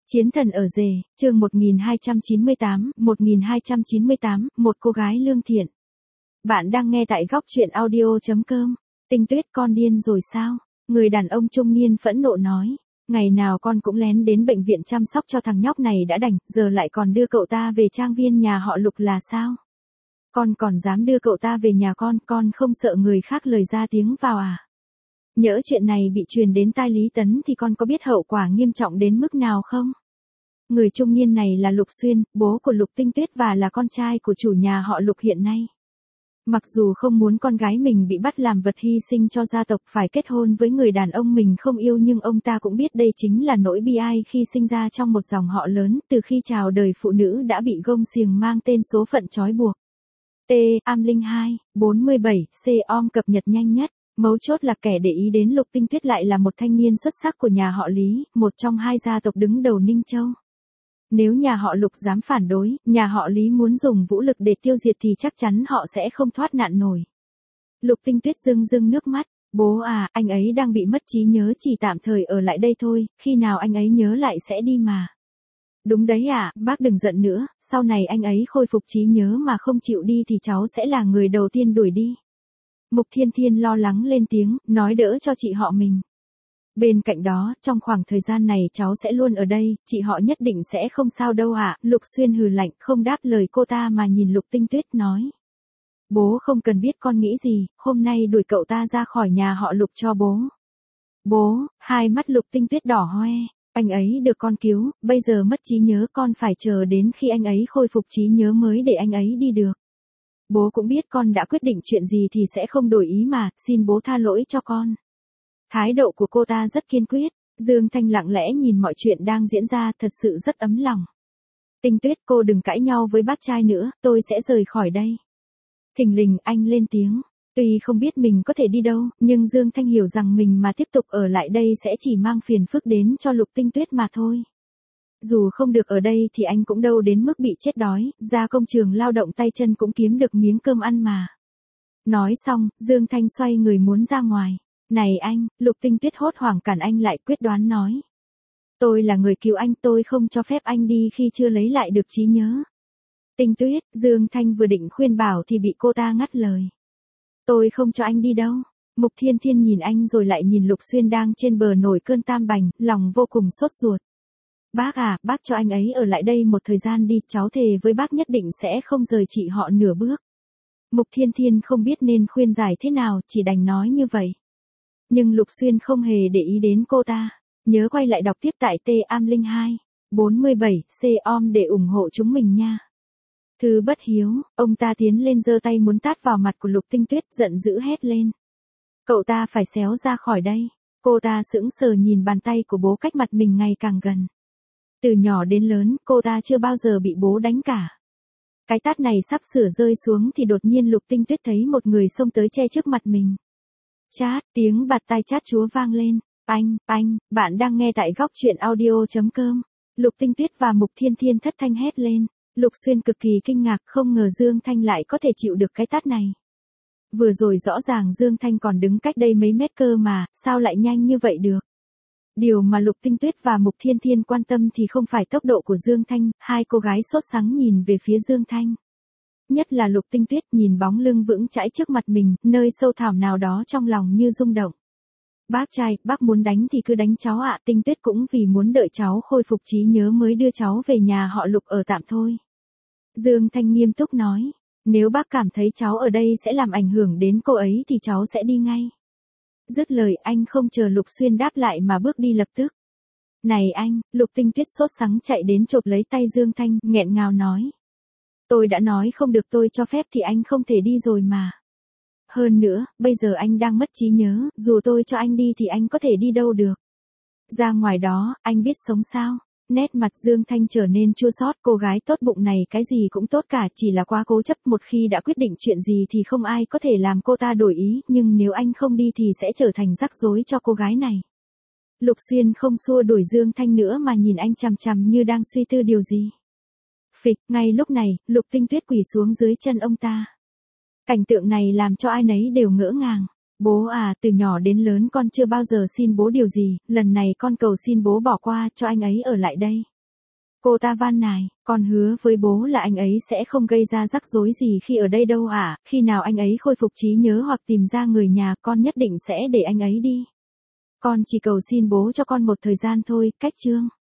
Chiến thần ở rể, chương 1298, một cô gái lương thiện. Bạn đang nghe tại góc truyện audio.com. Tinh Tuyết, con điên rồi sao? Người đàn ông trung niên phẫn nộ nói. Ngày nào con cũng lén đến bệnh viện chăm sóc cho thằng nhóc này đã đành, giờ lại còn đưa cậu ta về trang viên nhà họ Lục là sao? Con còn dám đưa cậu ta về nhà con không sợ người khác lời ra tiếng vào à? Nhỡ chuyện này bị truyền đến tai Lý Tấn thì con có biết hậu quả nghiêm trọng đến mức nào không? Người trung niên này là Lục Xuyên, bố của Lục Tinh Tuyết và là con trai của chủ nhà họ Lục hiện nay. Mặc dù không muốn con gái mình bị bắt làm vật hy sinh cho gia tộc phải kết hôn với người đàn ông mình không yêu, nhưng ông ta cũng biết đây chính là nỗi bi ai khi sinh ra trong một dòng họ lớn, từ khi chào đời phụ nữ đã bị gông xiềng mang tên số phận trói buộc. Am02, 47, C-om cập nhật nhanh nhất. Mấu chốt là kẻ để ý đến Lục Tinh Tuyết lại là một thanh niên xuất sắc của nhà họ Lý, một trong hai gia tộc đứng đầu Ninh Châu. Nếu nhà họ Lục dám phản đối, nhà họ Lý muốn dùng vũ lực để tiêu diệt thì chắc chắn họ sẽ không thoát nạn nổi. Lục Tinh Tuyết rưng nước mắt. Bố à, anh ấy đang bị mất trí nhớ, chỉ tạm thời ở lại đây thôi, khi nào anh ấy nhớ lại sẽ đi mà. Đúng đấy à, bác đừng giận nữa, sau này anh ấy khôi phục trí nhớ mà không chịu đi thì cháu sẽ là người đầu tiên đuổi đi. Mục Thiên Thiên lo lắng lên tiếng, nói đỡ cho chị họ mình. Bên cạnh đó, trong khoảng thời gian này cháu sẽ luôn ở đây, chị họ nhất định sẽ không sao đâu ạ. Lục Xuyên hừ lạnh, không đáp lời cô ta mà nhìn Lục Tinh Tuyết nói. Bố không cần biết con nghĩ gì, hôm nay đuổi cậu ta ra khỏi nhà họ Lục cho bố. Bố, hai mắt Lục Tinh Tuyết đỏ hoe, anh ấy được con cứu, bây giờ mất trí nhớ, con phải chờ đến khi anh ấy khôi phục trí nhớ mới để anh ấy đi được. Bố cũng biết con đã quyết định chuyện gì thì sẽ không đổi ý mà, xin bố tha lỗi cho con. Thái độ của cô ta rất kiên quyết, Dương Thanh lặng lẽ nhìn mọi chuyện đang diễn ra, thật sự rất ấm lòng. Tinh Tuyết, cô đừng cãi nhau với bác trai nữa, tôi sẽ rời khỏi đây. Thình lình anh lên tiếng, tuy không biết mình có thể đi đâu, nhưng Dương Thanh hiểu rằng mình mà tiếp tục ở lại đây sẽ chỉ mang phiền phức đến cho Lục Tinh Tuyết mà thôi. Dù không được ở đây thì anh cũng đâu đến mức bị chết đói, ra công trường lao động tay chân cũng kiếm được miếng cơm ăn mà. Nói xong, Dương Thanh xoay người muốn ra ngoài. Này anh, Lục Tinh Tuyết hốt hoảng cản anh lại, quyết đoán nói. Tôi là người cứu anh, tôi không cho phép anh đi khi chưa lấy lại được trí nhớ. Tinh Tuyết, Dương Thanh vừa định khuyên bảo thì bị cô ta ngắt lời. Tôi không cho anh đi đâu. Mục Thiên Thiên nhìn anh rồi lại nhìn Lục Xuyên đang trên bờ nổi cơn tam bành, lòng vô cùng sốt ruột. Bác à, bác cho anh ấy ở lại đây một thời gian đi, cháu thề với bác nhất định sẽ không rời chị họ nửa bước. Mục Thiên Thiên không biết nên khuyên giải thế nào, chỉ đành nói như vậy. Nhưng Lục Xuyên không hề để ý đến cô ta. Nhớ quay lại đọc tiếp tại Am02, 47, C-om để ủng hộ chúng mình nha. Thư bất hiếu, ông ta tiến lên giơ tay muốn tát vào mặt của Lục Tinh Tuyết, giận dữ hét lên. Cậu ta phải xéo ra khỏi đây. Cô ta sững sờ nhìn bàn tay của bố cách mặt mình ngày càng gần. Từ nhỏ đến lớn, cô ta chưa bao giờ bị bố đánh cả. Cái tát này sắp sửa rơi xuống thì đột nhiên Lục Tinh Tuyết thấy một người xông tới che trước mặt mình. Chát, tiếng bạt tai chát chúa vang lên. Anh, bạn đang nghe tại góc truyện audio.com. Lục Tinh Tuyết và Mục Thiên Thiên thất thanh hét lên. Lục Xuyên cực kỳ kinh ngạc, không ngờ Dương Thanh lại có thể chịu được cái tát này. Vừa rồi rõ ràng Dương Thanh còn đứng cách đây mấy mét cơ mà, sao lại nhanh như vậy được? Điều mà Lục Tinh Tuyết và Mục Thiên Thiên quan tâm thì không phải tốc độ của Dương Thanh, hai cô gái sốt sắng nhìn về phía Dương Thanh. Nhất là Lục Tinh Tuyết nhìn bóng lưng vững chãi trước mặt mình, nơi sâu thẳm nào đó trong lòng như rung động. Bác trai, bác muốn đánh thì cứ đánh cháu ạ, Tinh Tuyết cũng vì muốn đợi cháu khôi phục trí nhớ mới đưa cháu về nhà họ Lục ở tạm thôi. Dương Thanh nghiêm túc nói, nếu bác cảm thấy cháu ở đây sẽ làm ảnh hưởng đến cô ấy thì cháu sẽ đi ngay. Dứt lời anh không chờ Lục Xuyên đáp lại mà bước đi lập tức. Này anh, Lục Tinh Tuyết sốt sắng chạy đến chộp lấy tay Dương Thanh, nghẹn ngào nói. Tôi đã nói không được, tôi cho phép thì anh không thể đi rồi mà. Hơn nữa, bây giờ anh đang mất trí nhớ, dù tôi cho anh đi thì anh có thể đi đâu được. Ra ngoài đó, anh biết sống sao? Nét mặt Dương Thanh trở nên chua xót, cô gái tốt bụng này cái gì cũng tốt cả, chỉ là quá cố chấp, một khi đã quyết định chuyện gì thì không ai có thể làm cô ta đổi ý, nhưng nếu anh không đi thì sẽ trở thành rắc rối cho cô gái này. Lục Xuyên không xua đuổi Dương Thanh nữa mà nhìn anh chằm chằm như đang suy tư điều gì. Phịch, ngay lúc này, Lục Tinh Tuyết quỳ xuống dưới chân ông ta. Cảnh tượng này làm cho ai nấy đều ngỡ ngàng. Bố à, từ nhỏ đến lớn con chưa bao giờ xin bố điều gì, lần này con cầu xin bố bỏ qua cho anh ấy ở lại đây. Cô ta van nài, con hứa với bố là anh ấy sẽ không gây ra rắc rối gì khi ở đây đâu ạ, khi nào anh ấy khôi phục trí nhớ hoặc tìm ra người nhà, con nhất định sẽ để anh ấy đi. Con chỉ cầu xin bố cho con một thời gian thôi, cách Trương.